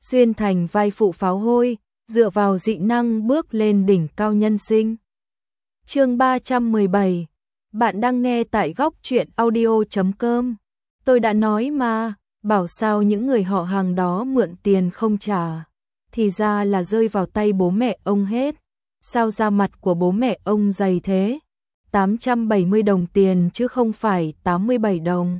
xuyên thành vai phụ pháo hôi, dựa vào dị năng bước lên đỉnh cao nhân sinh. Chương 317. Bạn đang nghe tại góc truyện audio.com. Tôi đã nói mà, bảo sao những người họ hàng đó mượn tiền không trả, thì ra là rơi vào tay bố mẹ ông hết. Sao da mặt của bố mẹ ông dày thế? 870 đồng tiền chứ không phải 87 đồng.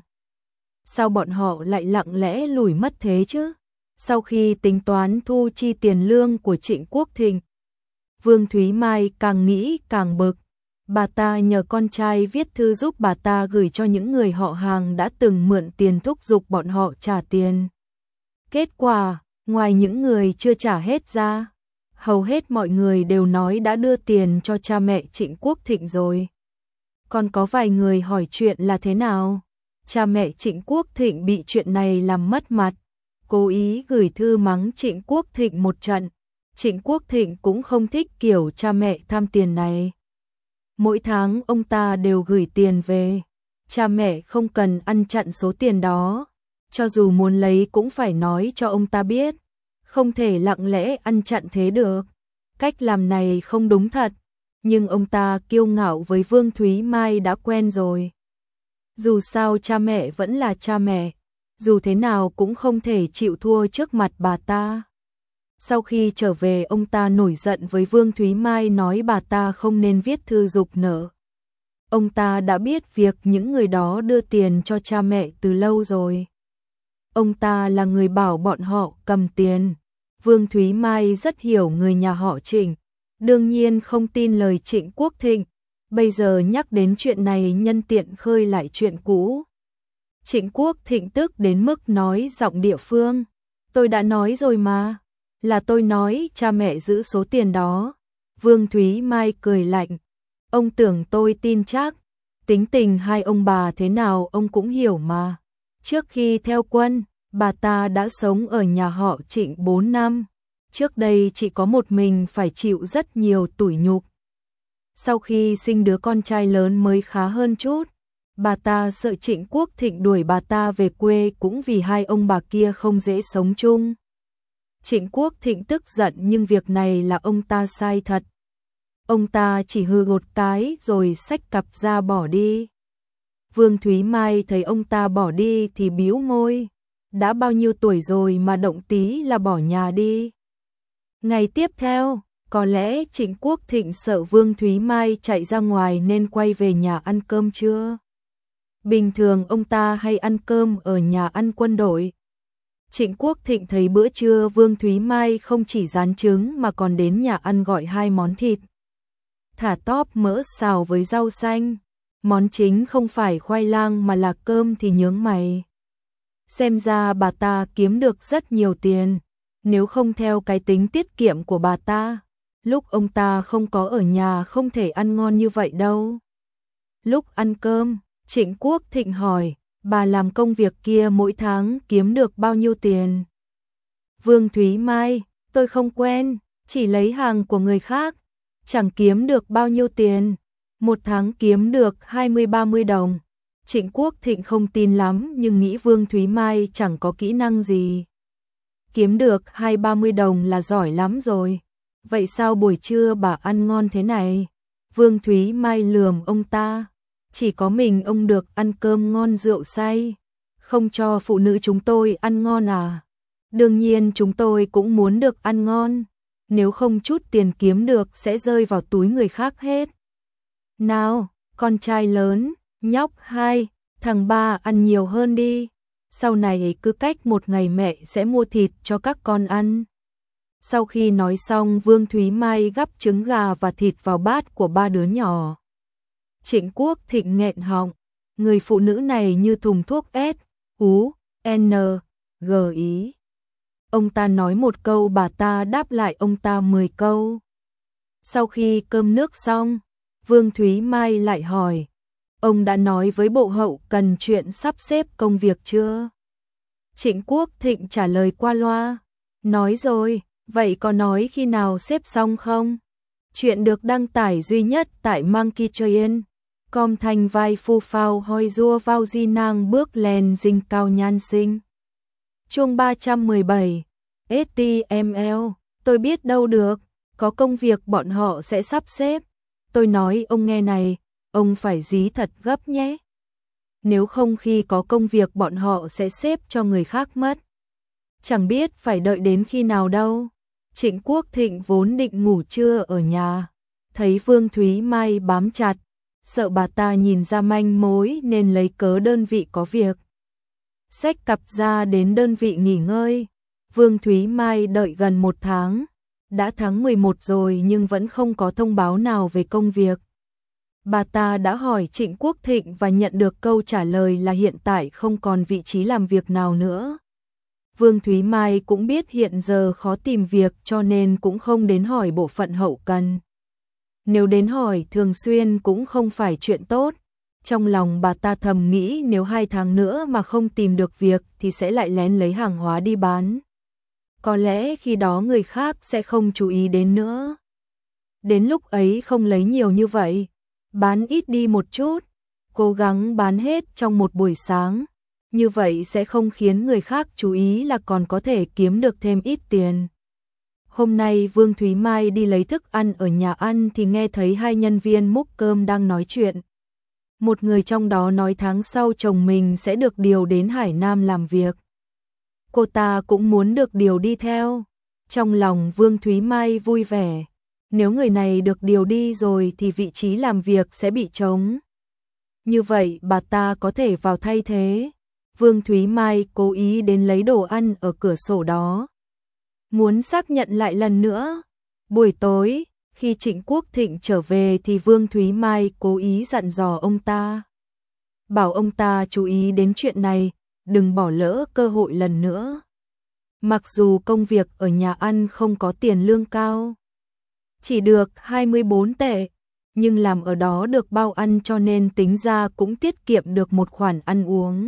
Sao bọn họ lại lặng lẽ lủi mất thế chứ? Sau khi tính toán thu chi tiền lương của Trịnh Quốc Thịnh, Vương Thúy Mai càng nghĩ càng bực. Bà ta nhờ con trai viết thư giúp bà ta gửi cho những người họ hàng đã từng mượn tiền thúc giục bọn họ trả tiền. Kết quả, ngoài những người chưa trả hết ra, hầu hết mọi người đều nói đã đưa tiền cho cha mẹ Trịnh Quốc Thịnh rồi. Còn có vài người hỏi chuyện là thế nào? Cha mẹ Trịnh Quốc Thịnh bị chuyện này làm mất mặt, cố ý gửi thư mắng Trịnh Quốc Thịnh một trận. Trịnh Quốc Thịnh cũng không thích kiểu cha mẹ tham tiền này. Mỗi tháng ông ta đều gửi tiền về, cha mẹ không cần ăn chặn số tiền đó, cho dù muốn lấy cũng phải nói cho ông ta biết, không thể lặng lẽ ăn chặn thế được. Cách làm này không đúng thật, nhưng ông ta kiêu ngạo với Vương Thúy Mai đã quen rồi. Dù sao cha mẹ vẫn là cha mẹ, dù thế nào cũng không thể chịu thua trước mặt bà ta. Sau khi trở về ông ta nổi giận với Vương Thúy Mai nói bà ta không nên viết thư giục nợ. Ông ta đã biết việc những người đó đưa tiền cho cha mẹ từ lâu rồi. Ông ta là người bảo bọn họ cầm tiền. Vương Thúy Mai rất hiểu người nhà họ Trịnh, đương nhiên không tin lời Trịnh Quốc Thịnh. Bây giờ nhắc đến chuyện này nhân tiện khơi lại chuyện cũ. Trịnh Quốc Thịnh tức đến mức nói giọng địa phương. Tôi đã nói rồi mà. Là tôi nói cha mẹ giữ số tiền đó. Vương Thúy Mai cười lạnh. Ông tưởng tôi tin chắc. Tính tình hai ông bà thế nào ông cũng hiểu mà. Trước khi theo quân, bà ta đã sống ở nhà họ Trịnh 4 năm. Trước đây chỉ có một mình phải chịu rất nhiều tủi nhục. Sau khi sinh đứa con trai lớn mới khá hơn chút. Bà ta sợ Trịnh Quốc Thịnh đuổi bà ta về quê cũng vì hai ông bà kia không dễ sống chung. Trịnh Quốc Thịnh tức giận nhưng việc này là ông ta sai thật. Ông ta chỉ hừ một cái rồi xách cặp ra bỏ đi. Vương Thúy Mai thấy ông ta bỏ đi thì bĩu môi. Đã bao nhiêu tuổi rồi mà động tí là bỏ nhà đi. Ngày tiếp theo, có lẽ Trịnh Quốc Thịnh sợ Vương Thúy Mai chạy ra ngoài nên quay về nhà ăn cơm trưa. Bình thường ông ta hay ăn cơm ở nhà ăn quân đội. Trịnh Quốc Thịnh thấy bữa trưa Vương Thúy Mai không chỉ rán trứng mà còn đến nhà ăn gọi 2 món thịt thả tóp mỡ xào với rau xanh. Món chính không phải khoai lang mà là cơm thì nhướng mày. Xem ra bà ta kiếm được rất nhiều tiền. Nếu không theo cái tính tiết kiệm của bà ta, lúc ông ta không có ở nhà không thể ăn ngon như vậy đâu. Lúc ăn cơm, Trịnh Quốc Thịnh hỏi, bà làm công việc kia mỗi tháng kiếm được bao nhiêu tiền? Vương Thúy Mai, tôi không quen, chỉ lấy hàng của người khác, chẳng kiếm được bao nhiêu tiền. Một tháng kiếm được 20-30 đồng. Trịnh Quốc Thịnh không tin lắm nhưng nghĩ Vương Thúy Mai chẳng có kỹ năng gì. Kiếm được 20-30 đồng là giỏi lắm rồi. Vậy sao buổi trưa bà ăn ngon thế này? Vương Thúy Mai lườm ông ta. Chỉ có mình ông được ăn cơm ngon rượu say. Không cho phụ nữ chúng tôi ăn ngon à? Đương nhiên chúng tôi cũng muốn được ăn ngon. Nếu không chút tiền kiếm được sẽ rơi vào túi người khác hết. Nào, con trai lớn, nhóc 2, thằng 3 ăn nhiều hơn đi. Sau này cứ cách một ngày mẹ sẽ mua thịt cho các con ăn. Sau khi nói xong Vương Thúy Mai gắp trứng gà và thịt vào bát của 3 đứa nhỏ. Trịnh Quốc Thịnh nghẹn họng, người phụ nữ này như thùng thuốc S, U, N, G ý. Ông ta nói một câu bà ta đáp lại ông ta 10 câu. Sau khi cơm nước xong, Vương Thúy Mai lại hỏi, ông đã nói với bộ hậu cần chuyện sắp xếp công việc chưa? Trịnh Quốc Thịnh trả lời qua loa, nói rồi, vậy có nói khi nào xếp xong không? Chuyện được đăng tải duy nhất tại Monkey Train. Com thành vai phu phao hoi rua vào di nang bước lên dinh cao nhan sinh. Chương 317. HTML, tôi biết đâu được, có công việc bọn họ sẽ sắp xếp. Tôi nói ông nghe này, ông phải dí thật gấp nhé. Nếu không khi có công việc bọn họ sẽ xếp cho người khác mất. Chẳng biết phải đợi đến khi nào đâu. Trịnh Quốc Thịnh vốn định ngủ trưa ở nhà, thấy Vương Thúy Mai bám chặt, sợ bà ta nhìn ra manh mối nên lấy cớ đơn vị có việc. Xách cặp ra đến đơn vị nghỉ ngơi. Vương Thúy Mai đợi gần 1 tháng, đã tháng 11 rồi nhưng vẫn không có thông báo nào về công việc. Bà ta đã hỏi Trịnh Quốc Thịnh và nhận được câu trả lời là hiện tại không còn vị trí làm việc nào nữa. Vương Thúy Mai cũng biết hiện giờ khó tìm việc cho nên cũng không đến hỏi bộ phận hậu cần. Nếu đến hỏi thường xuyên cũng không phải chuyện tốt. Trong lòng bà ta thầm nghĩ nếu 2 tháng nữa mà không tìm được việc thì sẽ lại lén lấy hàng hóa đi bán. Có lẽ khi đó người khác sẽ không chú ý đến nữa. Đến lúc ấy không lấy nhiều như vậy, bán ít đi một chút, cố gắng bán hết trong một buổi sáng. Như vậy sẽ không khiến người khác chú ý là còn có thể kiếm được thêm ít tiền. Hôm nay Vương Thúy Mai đi lấy thức ăn ở nhà ăn thì nghe thấy 2 nhân viên múc cơm đang nói chuyện. Một người trong đó nói tháng sau chồng mình sẽ được điều đến Hải Nam làm việc. Cô ta cũng muốn được điều đi theo. Trong lòng Vương Thúy Mai vui vẻ. Nếu người này được điều đi rồi thì vị trí làm việc sẽ bị trống. Như vậy bà ta có thể vào thay thế. Vương Thúy Mai cố ý đến lấy đồ ăn ở cửa sổ đó. Muốn xác nhận lại lần nữa. Buổi tối, khi Trịnh Quốc Thịnh trở về thì Vương Thúy Mai cố ý dặn dò ông ta. Bảo ông ta chú ý đến chuyện này, đừng bỏ lỡ cơ hội lần nữa. Mặc dù công việc ở nhà ăn không có tiền lương cao, chỉ được 24 tệ, nhưng làm ở đó được bao ăn cho nên tính ra cũng tiết kiệm được một khoản ăn uống.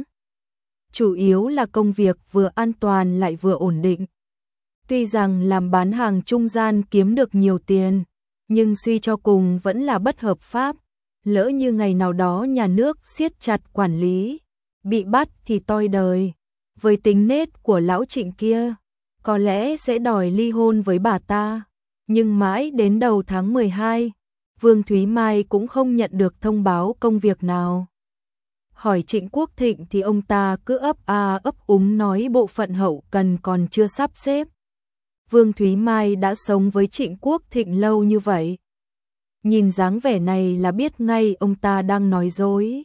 Chủ yếu là công việc vừa an toàn lại vừa ổn định. Tuy rằng làm bán hàng trung gian kiếm được nhiều tiền, nhưng suy cho cùng vẫn là bất hợp pháp. Lỡ như ngày nào đó nhà nước siết chặt quản lý, bị bắt thì toi đời. Với tính nết của lão Trịnh kia, có lẽ sẽ đòi ly hôn với bà ta. Nhưng mãi đến đầu tháng 12, Vương Thúy Mai cũng không nhận được thông báo công việc nào. Hỏi Trịnh Quốc Thịnh thì ông ta cứ ấp úng nói bộ phận hậu cần còn chưa sắp xếp. Vương Thúy Mai đã sống với Trịnh Quốc Thịnh lâu như vậy. Nhìn dáng vẻ này là biết ngay ông ta đang nói dối.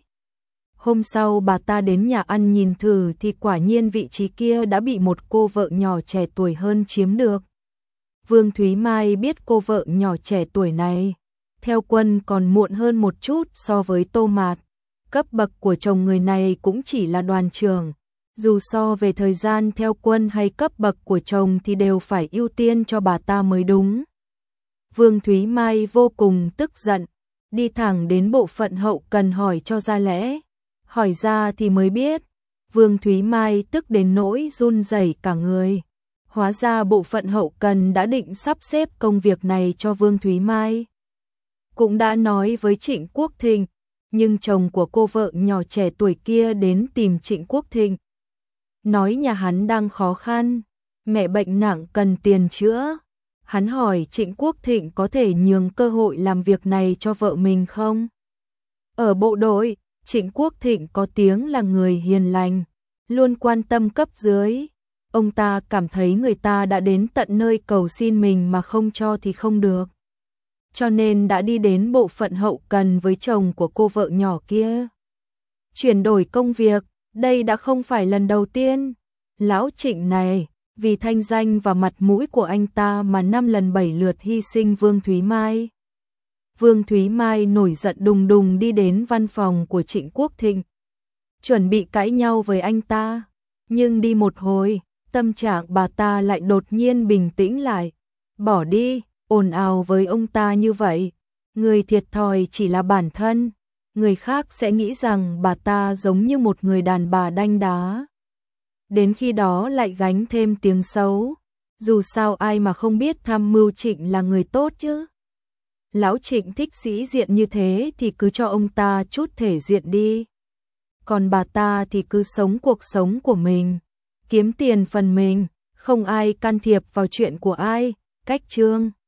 Hôm sau bà ta đến nhà ăn nhìn thử thì quả nhiên vị trí kia đã bị một cô vợ nhỏ trẻ tuổi hơn chiếm được. Vương Thúy Mai biết cô vợ nhỏ trẻ tuổi này, theo quân còn muộn hơn một chút so với Tô Mạt. Cấp bậc của chồng người này cũng chỉ là đoàn trưởng. Dù so về thời gian theo quân hay cấp bậc của chồng thì đều phải ưu tiên cho bà ta mới đúng. Vương Thúy Mai vô cùng tức giận, đi thẳng đến bộ phận hậu cần hỏi cho ra lẽ. Hỏi ra thì mới biết, Vương Thúy Mai tức đến nỗi run rẩy cả người. Hóa ra bộ phận hậu cần đã định sắp xếp công việc này cho Vương Thúy Mai. Cũng đã nói với Trịnh Quốc Thịnh, nhưng chồng của cô vợ nhỏ trẻ tuổi kia đến tìm Trịnh Quốc Thịnh. Nói nhà hắn đang khó khăn, mẹ bệnh nặng cần tiền chữa. Hắn hỏi Trịnh Quốc Thịnh có thể nhường cơ hội làm việc này cho vợ mình không? Ở bộ đội, Trịnh Quốc Thịnh có tiếng là người hiền lành, luôn quan tâm cấp dưới. Ông ta cảm thấy người ta đã đến tận nơi cầu xin mình mà không cho thì không được. Cho nên đã đi đến bộ phận hậu cần với chồng của cô vợ nhỏ kia. Chuyển đổi công việc, đây đã không phải lần đầu tiên. Lão Trịnh này, vì thanh danh và mặt mũi của anh ta mà 5 lần 7 lượt hy sinh Vương Thúy Mai. Vương Thúy Mai nổi giận đùng đùng đi đến văn phòng của Trịnh Quốc Thịnh, chuẩn bị cãi nhau với anh ta. Nhưng đi một hồi, tâm trạng bà ta lại đột nhiên bình tĩnh lại. Bỏ đi, ồn ào với ông ta như vậy. Người thiệt thòi chỉ là bản thân. Người khác sẽ nghĩ rằng bà ta giống như một người đàn bà đanh đá. Đến khi đó lại gánh thêm tiếng xấu. Dù sao ai mà không biết tham mưu Trịnh là người tốt chứ. Lão Trịnh thích sĩ diện như thế thì cứ cho ông ta chút thể diện đi. Còn bà ta thì cứ sống cuộc sống của mình, kiếm tiền phần mình, không ai can thiệp vào chuyện của ai. Cách chương